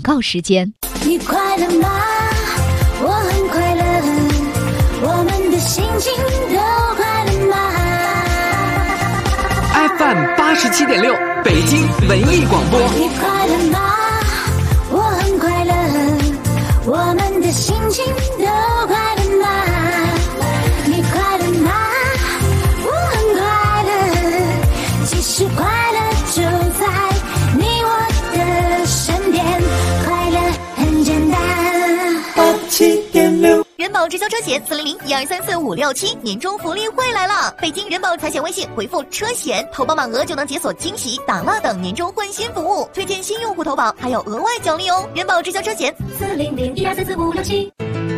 告时间。 你快乐吗？我很快乐，我们的心情都快乐吗？ FM 87.6北京文艺广播。 你快乐吗？我很快乐，我们的心情都快乐吗？你快乐吗？我很快乐，其实快乐就在你我的身边，快乐很简单。 87.6 人保直销车险400-1234-567年终福利会来了！北京人保财险微信回复车险，投保满额就能解锁惊喜、打蜡等年终换新服务，推荐新用户投保还有额外奖励哦！人保直销车险 400-1234-567。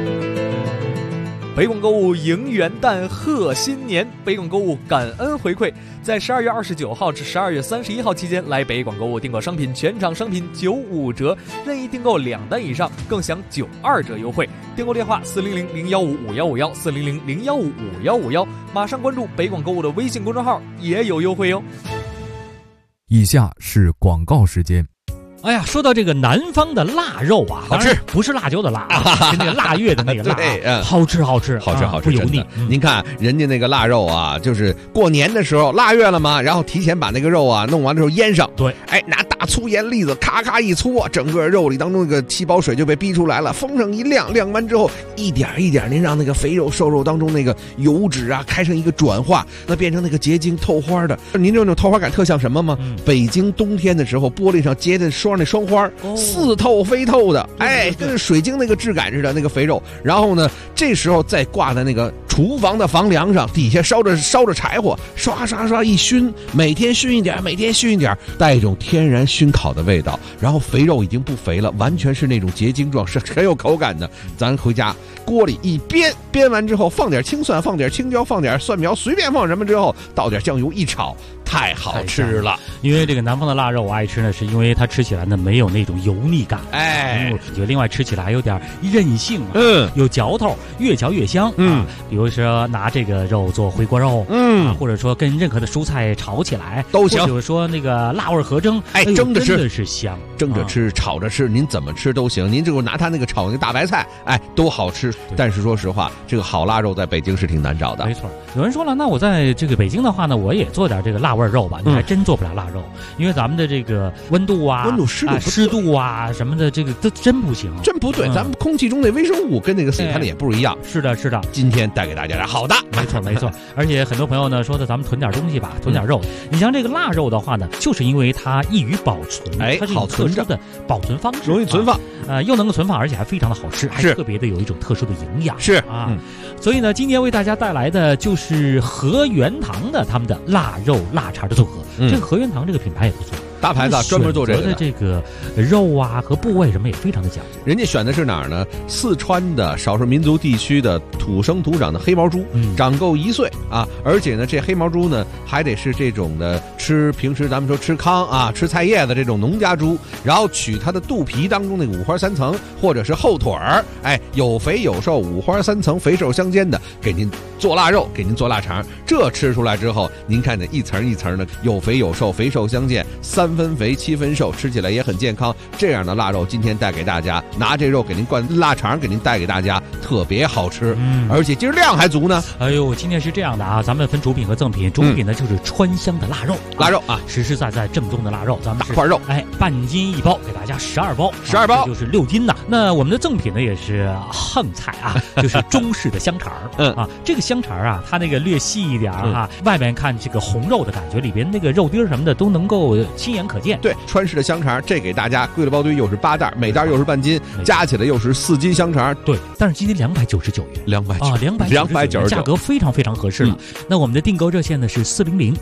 北广购物迎元旦贺新年，北广购物感恩回馈，在12月29号至12月31号期间来北广购物订购商品，全场商品95折，任意订购2单以上更享92折优惠。订购电话400-015-5151 400-015-5151，马上关注北广购物的微信公众号也有优惠哟。 以下是广告时间。 哎呀，说到这个南方的腊肉啊， 好吃， 不是辣椒的辣，是那个腊月的那个腊， 对， 好吃，好吃，不油腻。 您看人家那个腊肉啊，就是过年的时候腊月了嘛，然后提前把那个肉啊弄完之后腌上， 对， 哎，拿大粗盐粒子咔咔一搓，整个肉里当中那个七宝水就被逼出来了，风声一亮，晾完之后一点一点，您让那个肥肉瘦肉当中那个油脂啊开成一个转化，那变成那个结晶透花的。您这种透花感特像什么吗？北京冬天的时候玻璃上结的那双花，似透非透的，哎，跟水晶那个质感似的那个肥肉。然后呢，这时候再挂在那个厨房的房梁上，底下烧着柴火，刷刷刷一熏，每天熏一点，每天熏一点，带一种天然熏烤的味道。然后肥肉已经不肥了，完全是那种结晶状，是很有口感的。咱回家锅里一煸完之后，放点青蒜，放点青椒，放点蒜苗，随便放什么之后，倒点酱油一炒，太好吃了。 因为这个南方的腊肉我爱吃呢，是因为它吃起来呢没有那种油腻感， 哎， 就另外吃起来还有点韧性，有嚼头，越嚼越香，比如说拿这个肉做回锅肉，或者说跟任何的蔬菜炒起来都行， 或者说那个辣味合蒸， 哎，蒸着吃真的是香， 蒸着吃，炒着吃，您怎么吃都行。您这个拿它那个炒那个大白菜，哎，都好吃。但是说实话，这个好腊肉在北京是挺难找的。 没错，有人说了，那我在这个北京的话呢，我也做点这个辣味肉吧。你还真做不了腊肉，因为咱们的这个温度湿度啊什么的，这个都真不行， 真不对。咱们空气中的微生物跟那个死盘的也不一样。 是的，是的。 今天带给大家的好的， 没错。而且很多朋友呢说的，咱们囤点东西吧，囤点肉。你像这个腊肉的话呢，就是因为它易于保存，它是一种特殊的保存方式， 容易存放， 又能够存放，而且还非常的好吃，还特别的有一种特殊的营养。 是啊，所以呢，今天为大家带来的就是和元堂的他们的腊肉腊肠的组合。这个和元堂这个品牌也不错， 大牌子专门做这个的。 这个肉啊和部位什么也非常的讲究。 人家选的是哪儿呢？四川的少数民族地区的土生土长的黑毛猪，长够1岁啊，而且呢，这黑毛猪呢还得是这种的平时咱们说吃糠啊、吃菜叶子这种农家猪，然后取它的肚皮当中那个五花三层，或者是后腿儿，哎，有肥有瘦，五花三层，肥瘦相间的，给您做腊肉，给您做腊肠。这吃出来之后，您看这一层一层的，有肥有瘦，肥瘦相间，3分肥7分瘦，吃起来也很健康。这样的腊肉今天带给大家，拿这肉给您灌腊肠，给您带给大家，特别好吃，而且今儿量还足呢。 哎呦，今天是这样的啊，咱们分主品和赠品，主品呢就是川香的腊肉，实实在在正宗的腊肉，咱们大块肉， 哎，半斤一包，给大家12包 ，12包就是6斤呐。那我们的赠品呢也是横菜啊，就是中式的香肠这个香肠啊，它那个略细一点外面看这个红肉的感觉，里边那个肉丁什么的都能够亲眼可见。 对，川式的香肠，这给大家贵了包堆，又是8袋，每袋又是半斤，加起来又是4斤香肠。 对，但是今天299元，299，价格非常非常合适了。那我们的订购热线呢是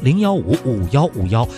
400-015-5151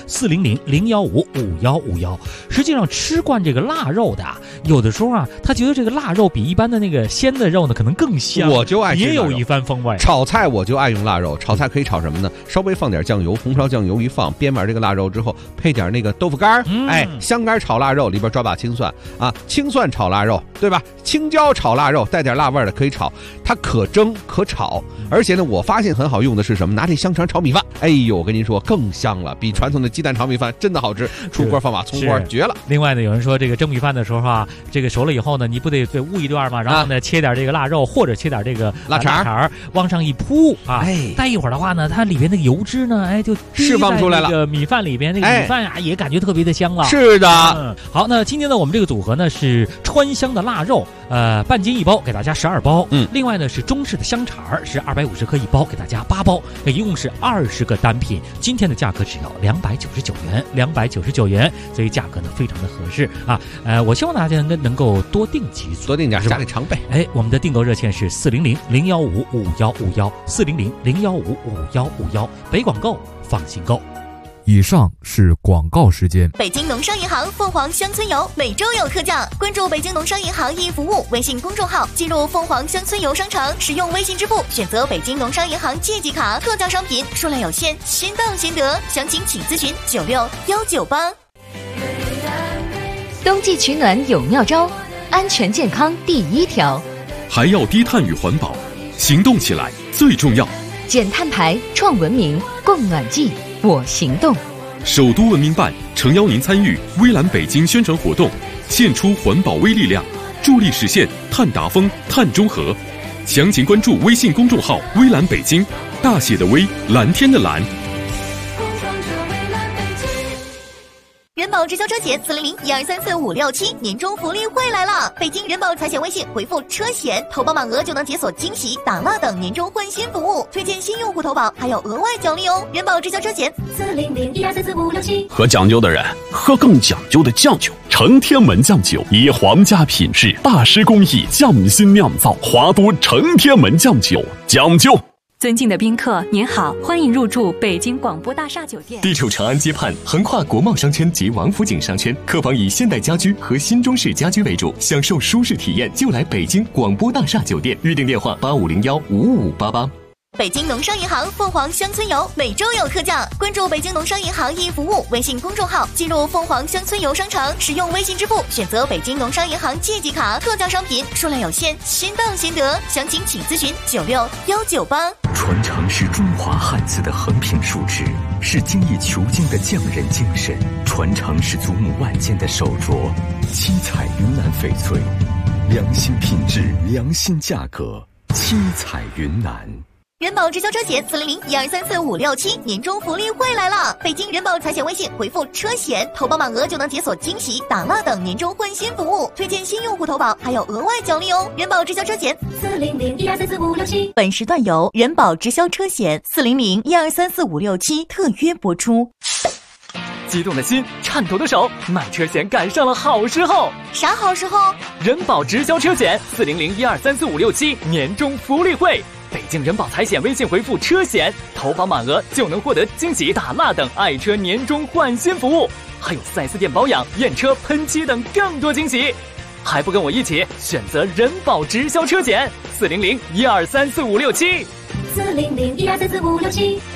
400-015-5151。实际上吃惯这个腊肉的，有的时候啊，他觉得这个腊肉比一般的那个鲜的肉呢可能更香， 我就爱吃， 也有一番风味。 炒菜我就爱用腊肉，炒菜可以炒什么呢？稍微放点酱油，红烧酱油一放，煸完这个腊肉之后，配点那个豆腐干，哎，香干炒腊肉里边抓把青蒜啊，青蒜炒腊肉，对吧？青椒炒腊肉，带点辣味的可以炒，它可蒸可炒，而且呢，我发现很好用的是什么？拿这香肠炒米饭，哎呦，我跟您说更香了，比传统的鸡蛋炒米饭真的好吃，出锅放把葱花绝了。 另外呢，有人说这个蒸米饭的时候啊， 这个熟了以后呢，你不得煨一段吗？然后呢，切点这个腊肉或者切点这个腊肠往上一铺啊。待一会儿的话呢，它里边那个油脂呢，就释放出来了。 这个米饭里边那个米饭也感觉特别的香了。 是的。 好，那今天呢，我们这个组合呢是川香的腊肉，半斤1包，给大家12包。另外呢是中式的香肠是250克1包，给大家8包，一共是20个单品。今天的价格只要299元，所以价格呢非常的合适啊。我希望大家能够多订几组， 多订点，家里常备。 我们的订购热线是400-015-5151 400-015-5151，北广购，放心购。 以上是广告时间。 北京农商银行凤凰乡村游每周有特价，关注北京农商银行易服务微信公众号，进入凤凰乡村游商城，使用微信支付选择北京农商银行借记卡，特价商品数量有限，先到先得，详情请咨询96-198。 冬季取暖有妙招，安全健康第一条， 还要低碳与环保，行动起来最重要。 减碳排创文明，供暖季我行动。 首都文明办诚邀您参与微蓝北京宣传活动，献出环保微力量，助力实现碳达峰、碳中和。详情关注微信公众号微蓝北京，大写的微，蓝天的蓝。 人保直销车险400-1234567年终福利会来了！北京人保财险微信回复车险，投保满额就能解锁惊喜、打蜡等年终换新服务，推荐新用户投保还有额外奖励哦！人保直销车险 400-1234567。 喝讲究的人喝更讲究的酱酒，承天门酱酒以皇家品质、大师工艺匠心酿造，华都承天门酱酒，讲究。 尊敬的宾客，您好，欢迎入住北京广播大厦酒店。 地处长安街畔，横跨国贸商圈及王府井商圈，客房以现代家居和新中式家居为主，享受舒适体验就来北京广播大厦酒店。预订电话8501-55588。 北京农商银行凤凰乡村游每周有特价，关注北京农商银行易服务微信公众号，进入凤凰乡村游商城，使用微信支付选择北京农商银行借记卡，特价商品数量有限，先到先得，详情请咨询96-198。 传承是中华汉字的横平竖直，是精益求精的匠人精神；传承是祖母万件的手镯，七彩云南翡翠，良心品质，良心价格，七彩云南。 人保直销车险400-1234567年终福利会来了！北京人保财险微信回复车险，投保满额就能解锁惊喜、打蜡等年终换新服务，推荐新用户投保还有额外奖励哦！人保直销车险 400-1234567。 本时段由人保直销车险400-1234567特约播出。 激动的心，颤抖的手，买车险赶上了好时候。 啥好时候？ 人保直销车险400-1234567年终福利会。北京人保财险微信回复车险，投保满额就能获得惊喜、打蜡等爱车年终换新服务，还有4S店保养、验车、喷漆等更多惊喜。还不跟我一起选择人保直销车险400-1234567。 400-1234567。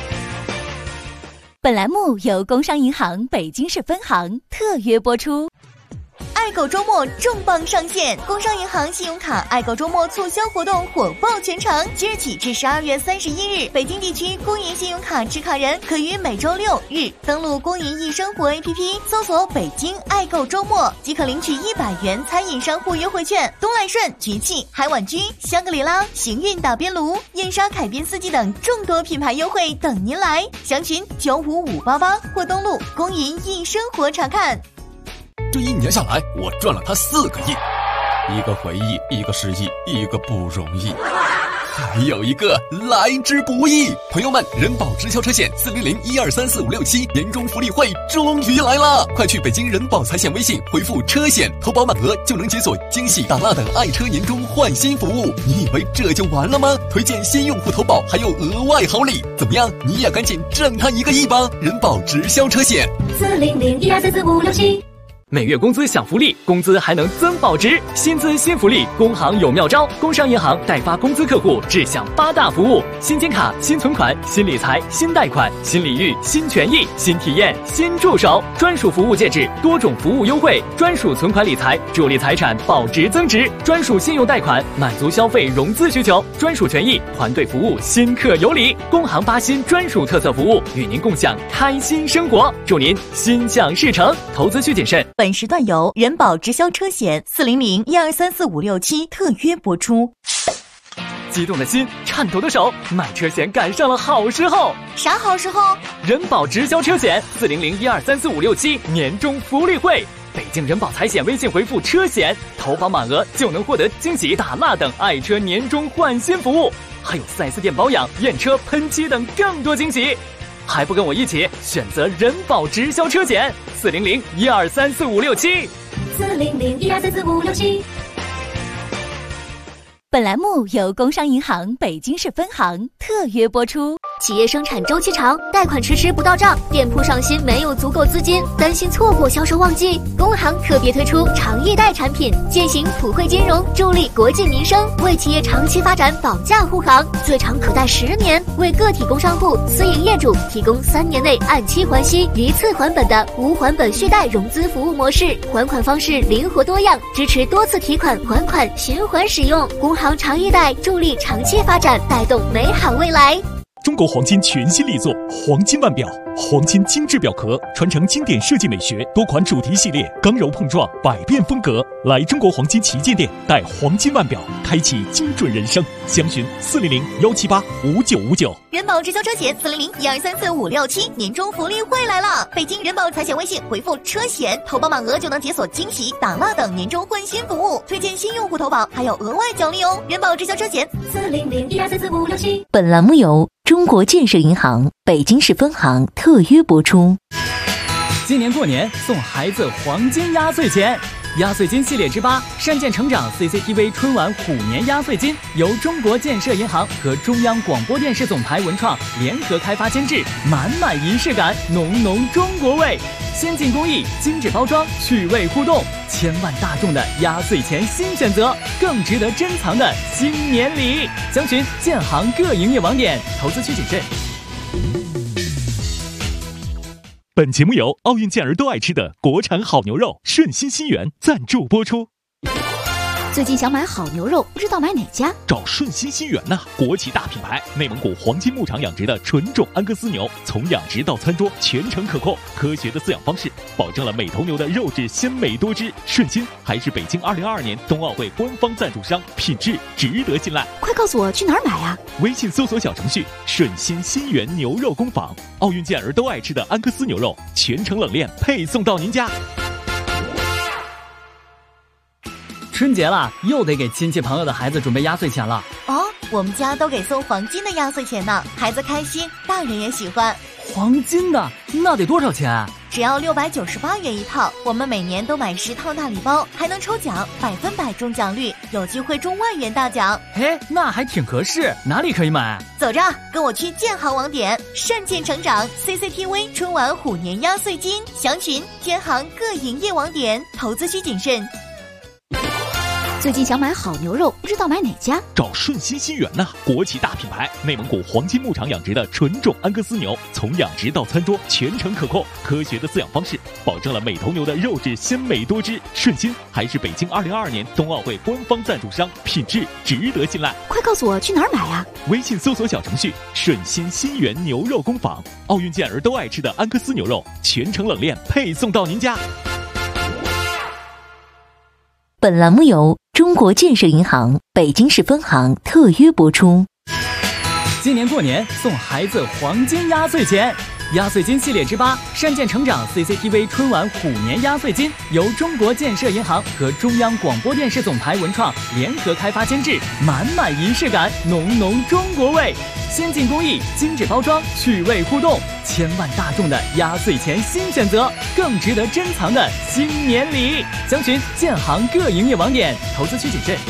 本栏目由工商银行北京市分行特约播出。 爱狗周末重磅上线，工商银行信用卡爱狗周末促销活动火爆全城，即日起至12月31日，北京地区工银信用卡持卡人可于每周6日登录工银易生活 APP， 搜索北京爱购周末，即可领取100元餐饮商户优惠券。东来顺、局气、海碗居、香格里拉、行运打边炉、燕莎凯宾四季等众多品牌优惠等您来，详询95588或登录工银易生活查看。 这1年下来，我赚了他4个亿，一个回忆，一个失忆，一个不容易，还有一个来之不易。朋友们，人保直销车险400-1234567年终福利会终于来了！快去北京人保财险微信回复车险，投保满额就能解锁惊喜、打蜡等爱车年终换新服务。你以为这就完了吗？推荐新用户投保还有额外好礼，怎么样？你也赶紧挣他1个亿吧！人保直销车险 400-1234567。 每月工资享福利，工资还能增保值，薪资新福利，工行有妙招。工商银行代发工资客户只享8大服务：新金卡、新存款、新理财、新贷款、新礼遇、新权益、新体验、新助手，专属服务介质，多种服务优惠，专属存款理财，助力财产保值增值，专属信用贷款，满足消费融资需求，专属权益，团队服务，新客有礼。工行8新专属特色服务，与您共享开心生活，祝您心想事成。投资需谨慎。 本时段由人保直销车险400-1234567特约播出。 激动的心，颤抖的手，买车险赶上了好时候。 啥好时候？ 人保直销车险400-1234567年终福利会。北京人保财险微信回复车险，投保满额就能获得惊喜大蜡等爱车年终换新服务，还有 4S 店保养、验车、喷漆等更多惊喜。还不跟我一起选择人保直销车险400-1234567。 400-1234567。 本栏目由工商银行北京市分行特约播出。 企业生产周期长，贷款迟迟不到账，店铺上新没有足够资金，担心错过销售旺季，工行特别推出长易贷产品，践行普惠金融，助力国计民生，为企业长期发展保驾护航，最长可贷10年，为个体工商户、私营业主提供3年内按期还息、一次还本的无还本续贷融资服务模式，还款方式灵活多样，支持多次提款还款循环使用。工行长易贷助力长期发展，带动美好未来。 中国黄金全新力作黄金腕表，黄金精致表壳，传承经典设计美学，多款主题系列，刚柔碰撞，百变风格。来中国黄金旗舰店，带黄金腕表，开启精准人生。详询400-178-5959。 人保直销车险400-1234567年终福利会来了！北京人保财险微信回复车险，投保满额就能解锁惊喜、打蜡等年终换新服务，推荐新用户投保还有额外奖励哦！人保直销车险 400-1234567。 本栏目由中国建设银行北京市分行特约播出。 今年过年送孩子黄金压岁钱，压岁金系列之8善建成长 CCTV 春晚虎年压岁金由中国建设银行和中央广播电视总台文创联合开发监制，满满仪式感，浓浓中国味，先进工艺，精致包装，趣味互动，千万大众的压岁钱新选择，更值得珍藏的新年礼。详询建行各营业网点，投资需谨慎。 本节目由奥运健儿都爱吃的国产好牛肉顺心新源赞助播出。 最近想买好牛肉，不知道买哪家？ 找顺心新源呐，国企大品牌，内蒙古黄金牧场养殖的纯种安格斯牛，从养殖到餐桌全程可控，科学的饲养方式，保证了每头牛的肉质鲜美多汁。顺心还是北京2022年冬奥会官方赞助商，品质值得信赖。 快告诉我去哪儿买啊？ 微信搜索小程序顺心新源牛肉工坊，奥运健儿都爱吃的安格斯牛肉，全程冷链配送到您家。 春节了，又得给亲戚朋友的孩子准备压岁钱了。 哦，我们家都给送黄金的压岁钱呢，孩子开心，大人也喜欢。 黄金的那得多少钱？ 只要698元一套，我们每年都买10套大礼包，还能抽奖，100%中奖率，有机会中万元大奖。 嘿，那还挺合适，哪里可以买？ 走着，跟我去建行网点，善建成长 CCTV 春晚虎年压岁金，详询建行各营业网点，投资需谨慎。 最近想买好牛肉，不知道买哪家？ 找顺心新源呐，国企大品牌，内蒙古黄金牧场养殖的纯种安格斯牛，从养殖到餐桌全程可控，科学的饲养方式，保证了每头牛的肉质鲜美多汁。顺心还是北京2022年冬奥会官方赞助商，品质值得信赖。 快告诉我去哪儿买啊？ 微信搜索小程序顺心新源牛肉工坊，奥运健儿都爱吃的安格斯牛肉，全程冷链配送到您家。 本栏目由中国建设银行北京市分行特约播出。 今年过年送孩子黄金压岁钱，压岁金系列之8善建成长 CCTV 春晚虎年压岁金由中国建设银行和中央广播电视总台文创联合开发监制，满满仪式感，浓浓中国味，先进工艺，精致包装，趣味互动，千万大众的压岁钱新选择，更值得珍藏的新年礼。详询建行各营业网点，投资需谨慎。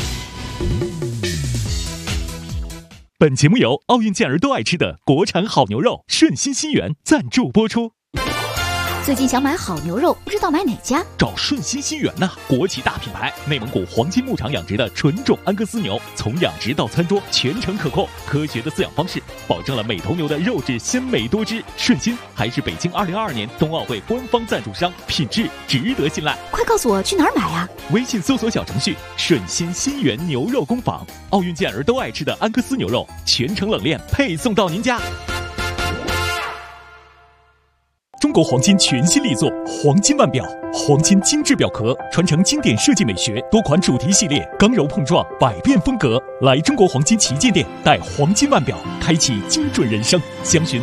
本节目由奥运健儿都爱吃的国产好牛肉顺心新源赞助播出。 最近想买好牛肉，不知道买哪家？ 找顺心新源呐，国企大品牌，内蒙古黄金牧场养殖的纯种安格斯牛，从养殖到餐桌全程可控，科学的饲养方式，保证了每头牛的肉质鲜美多汁。顺心还是北京2022年冬奥会官方赞助商，品质值得信赖。 快告诉我去哪儿买啊？ 微信搜索小程序顺心新源牛肉工坊，奥运健儿都爱吃的安格斯牛肉，全程冷链配送到您家。中国国黄金全新力作黄金腕表，黄金精致表壳，传承经典设计美学，多款主题系列，刚柔碰撞，百变风格。来中国黄金旗舰店，带黄金腕表，开启精准人生。详询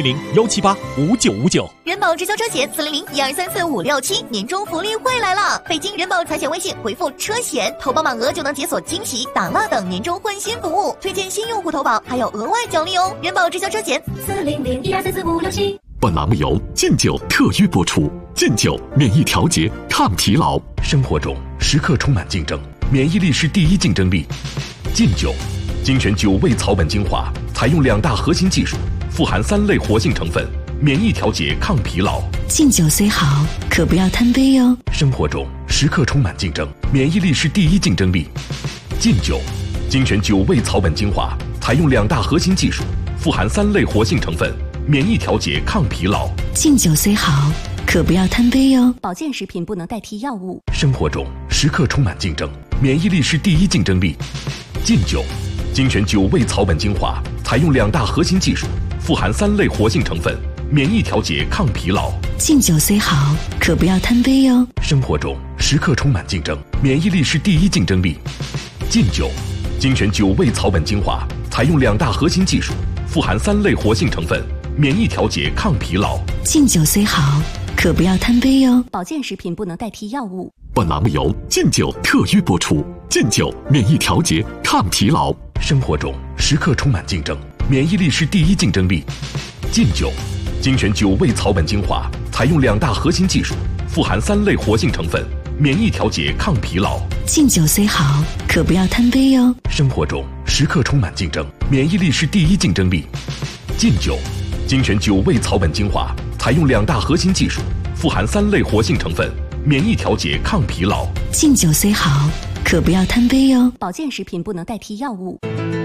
400-178-5959。 人保直销车险400-1234567，年终福利会来了！北京人保财险微信回复车险，投保满额就能解锁惊喜、打蜡等年终换新服务，推荐新用户投保还有额外奖励哦！人保直销车险 400-1234567。 本栏目由劲酒特约播出。劲酒免疫调节，抗疲劳。生活中时刻充满竞争，免疫力是第一竞争力。劲酒精选9味草本精华，采用2大核心技术，富含3类活性成分，免疫调节，抗疲劳。 敬酒虽好，可不要贪杯哟。 生活中时刻充满竞争，免疫力是第一竞争力。劲酒精选9味草本精华，采用2大核心技术，富含3类活性成分，免疫调节，抗疲劳。 敬酒虽好，可不要贪杯哟。保健食品不能代替药物。 生活中时刻充满竞争，免疫力是第一竞争力。劲酒精选9味草本精华，采用2大核心技术，富含3类活性成分，免疫调节，抗疲劳。 敬酒虽好，可不要贪杯哟。 生活中时刻充满竞争，免疫力是第一竞争力。劲酒精选9味草本精华，采用2大核心技术，富含3类活性成分，免疫调节，抗疲劳。 敬酒虽好，可不要贪杯哟。保健食品不能代替药物。 本栏目由劲酒特约播出。劲酒免疫调节，抗疲劳。生活中时刻充满竞争，免疫力是第一竞争力。劲酒精选9味草本精华，采用2大核心技术，富含3类活性成分，免疫调节，抗疲劳。 敬酒虽好，可不要贪杯哟。 生活中时刻充满竞争，免疫力是第一竞争力。劲酒精选9味草本精华，采用2大核心技术，富含3类活性成分，免疫调节，抗疲劳。 敬酒虽好，可不要贪杯哟。保健食品不能代替药物。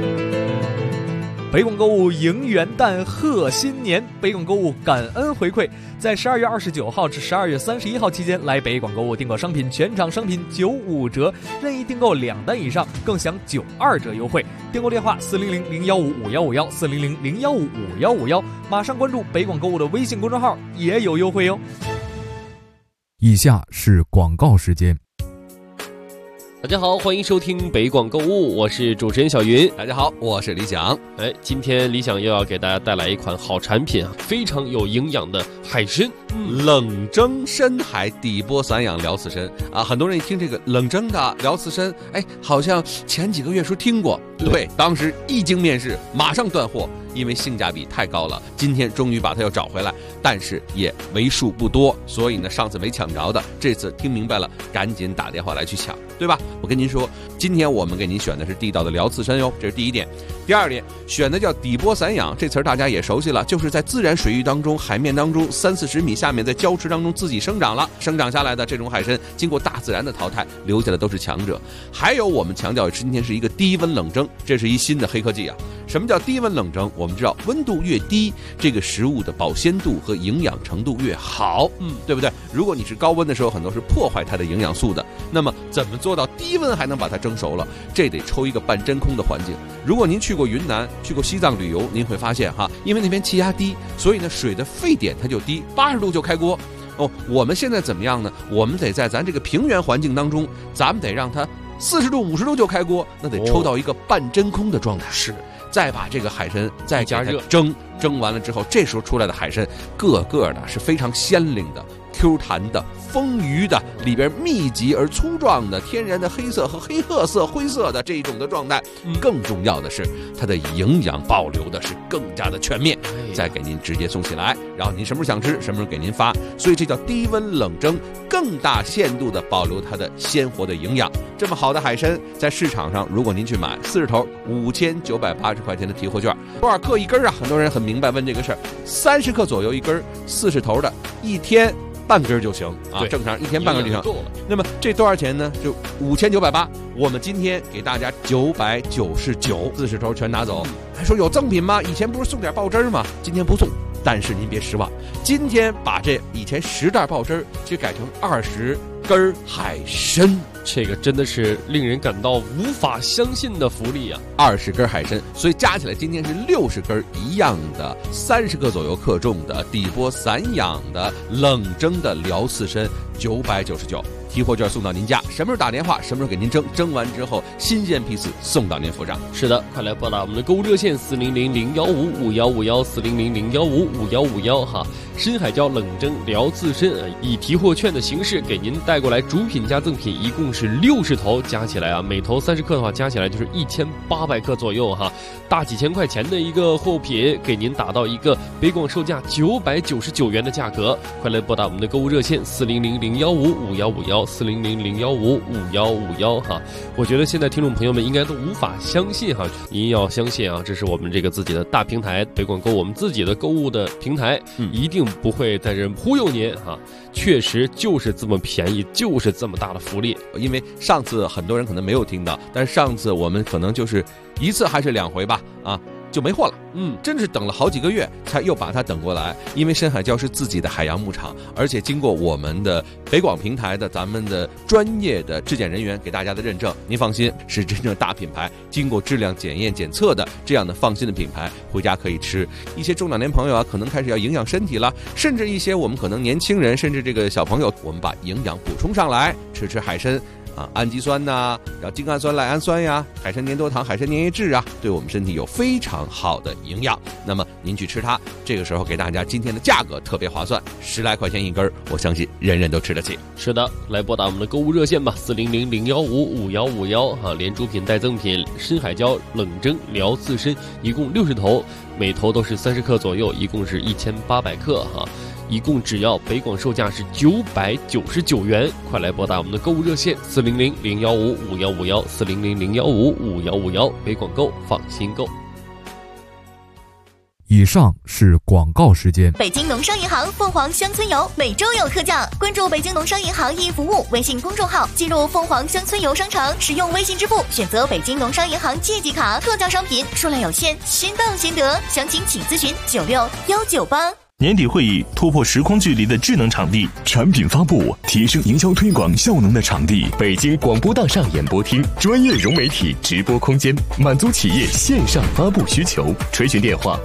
北广购物迎元旦贺新年，北广购物感恩回馈，在12月29号至12月31号期间来北广购物订购商品，全场商品95折，任意订购2单以上更享92折优惠。订购电话400-015-5151 400-015-5151，马上关注北广购物的微信公众号也有优惠哟。 以下是广告时间。 大家好，欢迎收听北广购物，我是主持人小云。 大家好，我是李想。 今天李想又要给大家带来一款好产品啊，非常有营养的海参， 冷蒸深海底波散养辽刺参啊，很多人一听这个冷蒸的辽刺参，好像前几个月说听过，对，当时一经面世，马上断货，因为性价比太高了。今天终于把它又找回来，但是也为数不多，所以呢，上次没抢着的，这次听明白了，赶紧打电话来去抢，对吧？我跟您说，今天我们给您选的是地道的辽刺参哟，这是第一点。第二点，选的叫底波散养，这词儿大家也熟悉了，就是在自然水域当中、海面当中30-40米下面，在礁池当中自己生长下来的这种海参，经过大自然的淘汰，留下的都是强者。还有我们强调今天是一个低温冷蒸，这是一新的黑科技啊。什么叫低温冷蒸？我们知道温度越低，这个食物的保鲜度和营养程度越好，对不对？如果你是高温的时候，很多是破坏它的营养素的。那么怎么做到低温还能把它蒸熟了？这得抽一个半真空的环境。如果您去过云南、去过西藏旅游，您会发现因为那边气压低，所以呢水的沸点它就低，80度就开锅。我们现在怎么样呢？我们得在咱这个平原环境当中，咱们得让它40度、50度就开锅，那得抽到一个半真空的状态。是。再把这个海参再加热蒸完了之后，这时候出来的海参个个的是非常鲜灵的、Q 弹的、丰腴的，里边密集而粗壮的天然的黑色和黑褐色、灰色的这一种的状态。更重要的是，它的营养保留的是更加的全面，再给您直接送起来，然后您什么时候想吃，什么时候给您发。所以这叫低温冷蒸，更大限度的保留它的鲜活的营养。这么好的海参，在市场上如果您去买40头，5980块钱的提货券，多少克一根啊？很多人很明白问这个事儿，30克左右一根，40头的，一天半根就行啊，正常一天半根就行。那么这多少钱呢？就5980，我们今天给大家999，40头全拿走。还说有赠品吗？以前不是送点爆汁吗？今天不送。但是您别失望，今天把这以前10袋爆汁就改成20 根海参。 这个真的是令人感到无法相信的福利啊 ！20根海参，所以加起来今天是60根一样的，30克左右克重的底波散养的冷蒸的辽刺参，999。提货券送到您家，什么时候打电话，什么时候给您蒸，蒸完之后新鲜批次送到您府上。 是的，快来拨打我们的购物热线400-015-5151，400-015-5151哈。深海椒冷蒸辽刺参以提货券的形式给您带过来，主品加赠品一共是60头，加起来啊，每头30克的话，加起来就是1800克左右哈，大几千块钱的一个货品，给您打到一个北广售价999元的价格。快来拨打我们的购物热线400-015-5151，400-015-5151哈。我觉得现在听众朋友们应该都无法相信哈，您要相信啊，这是我们这个自己的大平台北广购，我们自己的购物的平台，一定不会在这忽悠您哈，确实就是这么便宜，就是这么大的福利。 因为上次很多人可能没有听到，但是上次我们可能就是1次还是2回吧，就没货了。真是等了好几个月才又把它等过来。因为深海椒是自己的海洋牧场，而且经过我们的北广平台的咱们的专业的质检人员给大家的认证，您放心，是真正大品牌，经过质量检验检测的这样的放心的品牌，回家可以吃。一些中老年朋友啊，可能开始要营养身体了，甚至一些我们可能年轻人，甚至这个小朋友，我们把营养补充上来，吃海参。氨基酸呐，然后精氨酸、赖氨酸呀，海参粘多糖、海参粘液质啊，对我们身体有非常好的营养。那么您去吃它，这个时候给大家今天的价格特别划算，10来块钱一根，我相信人人都吃得起。 是的，来拨打我们的购物热线吧，400-015-5151哈，连主品带赠品，深海椒冷蒸辽刺参一共60头，每头都是30克左右，一共是1800克哈。一共只要北广售价是999元，快来拨打我们的购物热线400-015-5151，400-015-5151，北广购放心购。 以上是广告时间。 北京农商银行凤凰乡村游每周有特价，关注北京农商银行易服务微信公众号，进入凤凰乡村游商城，使用微信支付，选择北京农商银行借记卡，特价商品数量有限，先到先得，详情请咨询96198。 年底会议突破时空距离的智能场地，产品发布提升营销推广效能的场地， 北京广播大厦演播厅专业融媒体直播空间，满足企业线上发布需求，垂询电话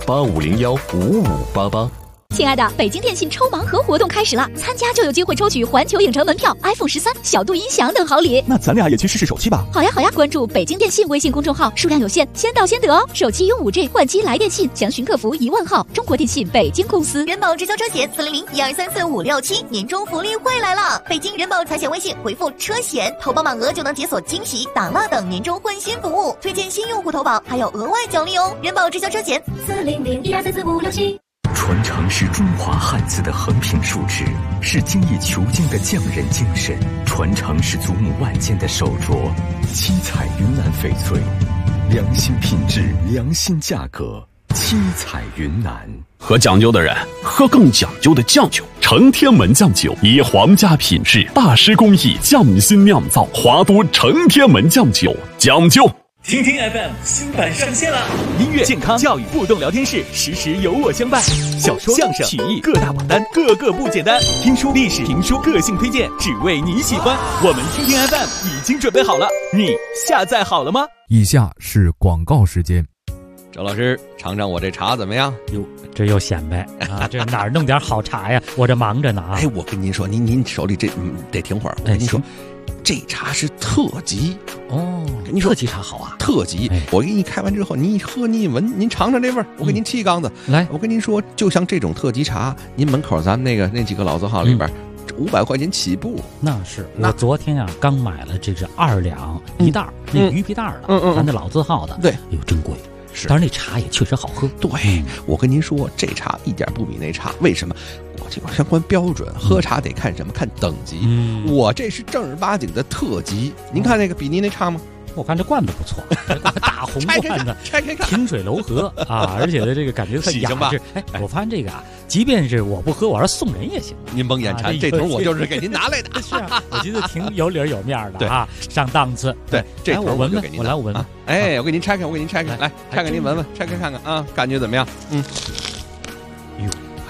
85015588。 亲爱的，北京电信抽盲盒活动开始了，参加就有机会抽取环球影城门票、iPhone 13、小度音响等好礼。 那咱俩也去试试手气吧。 好呀好呀，关注北京电信微信公众号，数量有限，先到先得哦。手机用5G 换机来电信，详询客服10000号。中国电信北京公司。 人保直销车险400-1234567，年终福利会来了！北京人保财险微信回复车险，投保满额就能解锁惊喜、打蜡等年终换新服务，推荐新用户投保还有额外奖励哦。人保直销车险 400-1234567。 传承是中华汉字的横平竖直，是精益求精的匠人精神；传承是祖母万件的手镯，七彩云南翡翠，良心品质，良心价格，七彩云南。 喝讲究的人喝更讲究的酱酒，承天门酱酒以皇家品质、大师工艺匠心酿造，华都承天门酱酒讲究。 听听 FM 新版上线了，音乐、健康、教育、互动聊天室，时时有我相伴。小说、相声、曲艺各大榜单，个个不简单。听书、历史、评书、个性推荐，只为你喜欢。我们听听 FM 已经准备好了，你下载好了吗？ 以下是广告时间。 周老师，尝尝我这茶怎么样？ 哟，这又显摆啊！这哪儿弄点好茶呀？我这忙着呢啊！ 哎，我跟您说，您手里这得停会儿。我跟您说，这茶是特级哦。 跟您说， 特级茶好啊， 特级。我给你开完之后，您一喝，您一闻，您尝尝这味儿。我给您沏一缸子。 来， 我跟您说，就像这种特级茶，您门口咱们那几个老字号里边，500块钱起步。 那是我昨天啊刚买了这是2两一袋，那鱼皮袋的，咱那老字号的， 对， 哟真贵。当然那茶也确实好喝。 对，我跟您说，这茶一点不比那差。为什么？我这个相关标准，喝茶得看什么？看等级。我这是正儿八经的特级。您看那个比您那差吗？ 我看这罐子不错，大红罐子， 拆开看， 清水楼河啊，而且的这个感觉很雅致。哎，我发现这个啊，即便是我不喝，我要送人也行。 您甭眼馋，这桶我就是给您拿来的。 是啊，我觉得挺有理有面的啊，上档次。 对，这桶我闻闻， 我来我闻闻。 哎，我给您拆开，来，拆开您闻闻，拆开看看啊，感觉怎么样？ 哟，还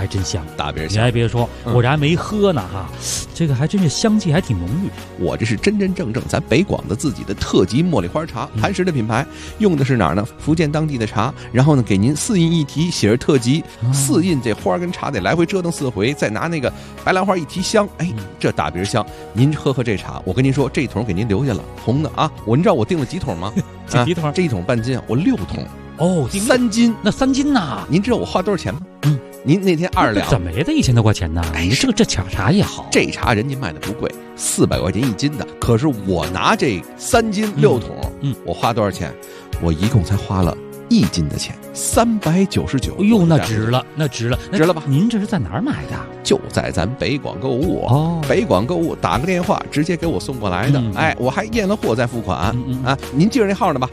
还真香， 大别香。 你还别说，我这还没喝呢哈，这个还真是香气还挺浓郁。 我这是真真正正咱北广的自己的特级茉莉花茶，磐石的品牌，用的是哪儿呢？福建当地的茶，然后呢给您4印一提，写着特级，4印这花跟茶得来回折腾4回，再拿那个白兰花一提香，哎，这大别香。您喝这茶，我跟您说，这一桶给您留下了，红的啊。您知道我订了几桶吗？ 几桶？ 这一桶半斤，我6桶。 哦 ，3斤， 那3斤呐？ 您知道我花多少钱吗？您那天2两， 怎么也得1000多块钱呢？哎，这茶也好， 这茶人家卖的不贵，400块钱1斤的。可是我拿这3斤6桶，我花多少钱？我一共才花了1斤的钱，399。 哎呦，那值了，值了吧？您这是在哪儿买的？ 就在咱北广购物哦，北广购物打个电话直接给我送过来的。哎，我还验了货再付款啊。您记着那号呢吧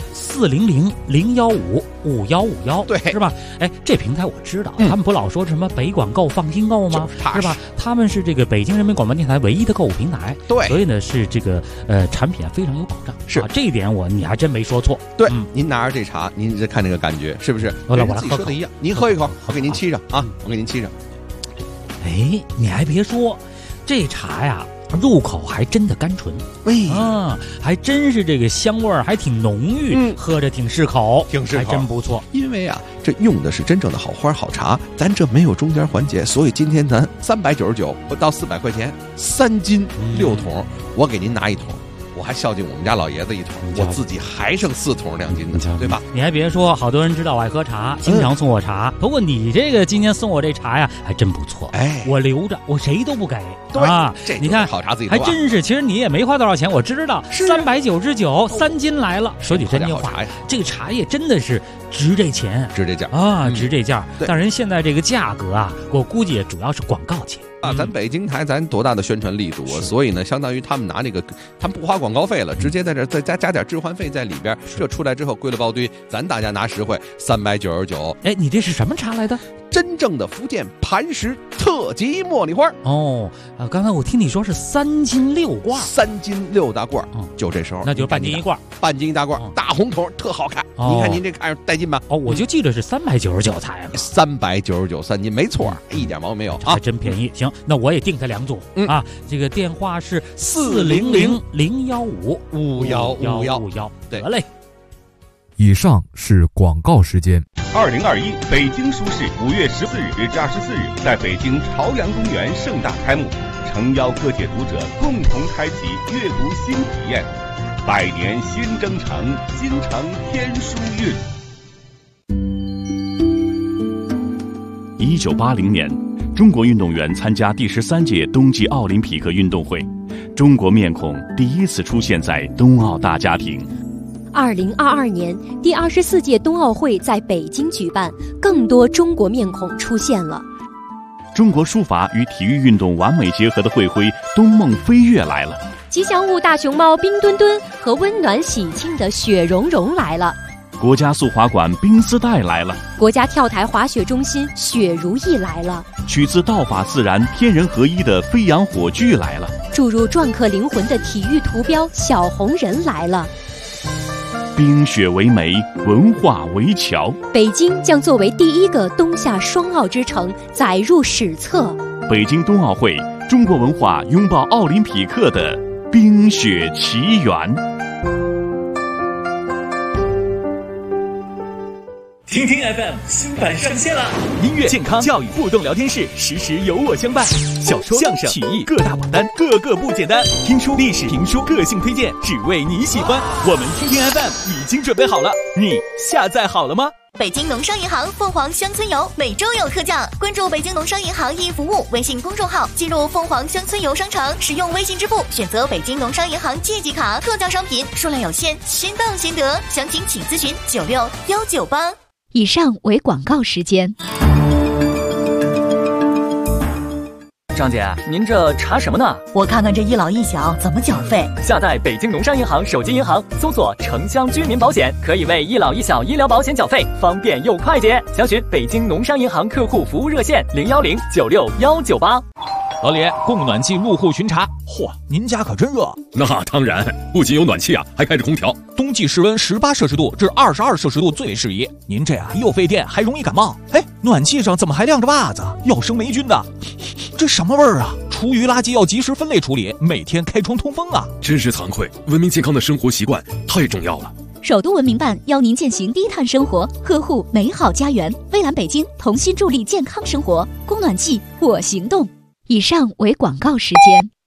？400-015-5151， 对， 是吧？哎，这平台我知道，他们不老说什么北广购、放心购吗？是吧？他们是这个北京人民广播电台唯一的购物平台， 对， 所以呢是这个产品非常有保障。 是这一点你还真没说错。 对，您拿着这茶，您这看这个感觉是不是？ 我来自己说的一样，您喝一口，我给您沏上啊，我给您沏上。 哎，你还别说，这茶呀，入口还真的甘醇，还真是这个香味儿还挺浓郁，喝着挺适口，还真不错。 因为啊，这用的是真正的好花好茶，咱这没有中间环节，所以今天咱399不到400块钱，3斤6桶，我给您拿1桶。我还孝敬我们家老爷子1桶，我自己还剩4桶2斤的，对吧？ 你还别说，好多人知道我爱喝茶，经常送我茶。不过你这个今天送我这茶呀，还真不错。哎，我留着，我谁都不给。 对啊， 这你看好茶自己还真是。其实你也没花多少钱，我知道，399，3斤来了。说句真心话，这个茶叶真的是值这钱， 值这价啊，值这价。但人现在这个价格啊，我估计也主要是广告钱。 咱北京台咱多大的宣传力度啊！所以呢，相当于他们拿这个，他们不花广告费了，直接在这再加点置换费在里边。这出来之后归了包堆，咱大家拿实惠，399。 哎，你这是什么茶来的？ 真正的福建磐石特级茉莉花。 哦，刚才我听你说是3斤6罐 ，3斤6大罐，就这时候， 那就半斤1罐， 半斤1大罐，大红桶，特好看。您看您这看着带劲吧？ 哦，我就记得是399才 ，399 3斤，没错，一点毛病没有啊， 还真便宜。行，那我也订他2组啊。这个电话是400-015-5151，得嘞。 以上是广告时间。 2021北京书市5月14日至24日在北京朝阳公园盛大开幕，诚邀各界读者共同开启阅读新体验。百年新征程，新承天书韵。 1980年，中国运动员参加第13届冬季奥林匹克运动会，中国面孔第一次出现在冬奥大家庭。 2022年，第24届冬奥会在北京举办，更多中国面孔出现了。 中国书法与体育运动完美结合的会徽“冬梦飞跃”来了。 吉祥物大熊猫冰墩墩和温暖喜庆的雪融融来了。 国家速滑馆冰丝带来了。 国家跳台滑雪中心雪如意来了。 取自道法自然、天人合一的飞扬火炬来了。 注入篆刻灵魂的体育图标小红人来了。 冰雪为媒，文化为桥。 北京将作为第一个冬夏双奥之城，载入史册。 北京冬奥会，中国文化拥抱奥林匹克的冰雪奇缘。 听听 FM 新版上线了，音乐、健康、教育、互动聊天室，时时有我相伴。小说、相声、曲艺各大榜单，个个不简单。听书、历史、评书，个性推荐，只为你喜欢。我们听听 FM 已经准备好了，你下载好了吗？ 北京农商银行凤凰乡村游每周有特价，关注北京农商银行易服务微信公众号，进入凤凰乡村游商城，使用微信支付，选择北京农商银行借记卡，特价商品数量有限，先到先得，详情请咨询96198。 以上为广告时间。 张姐，您这查什么呢？ 我看看这一老一小怎么缴费。 下载北京农商银行手机银行，搜索城乡居民保险，可以为一老一小医疗保险缴费，方便又快捷。详询北京农商银行客户服务热线010-96198。 老李，供暖气入户巡查。嚯，您家可真热。 那当然，不仅有暖气啊，还开着空调。 冬季室温18摄氏度至22摄氏度最适宜。您这又费电还容易感冒。哎， 暖气上怎么还晾着袜子？要生霉菌的，这什么味儿啊？厨余垃圾要及时分类处理，每天开窗通风啊！ 真是惭愧，文明健康的生活习惯太重要了。 首都文明办邀您践行低碳生活，呵护美好家园。蔚蓝北京同心助力健康生活，供暖季我行动。以上为广告时间。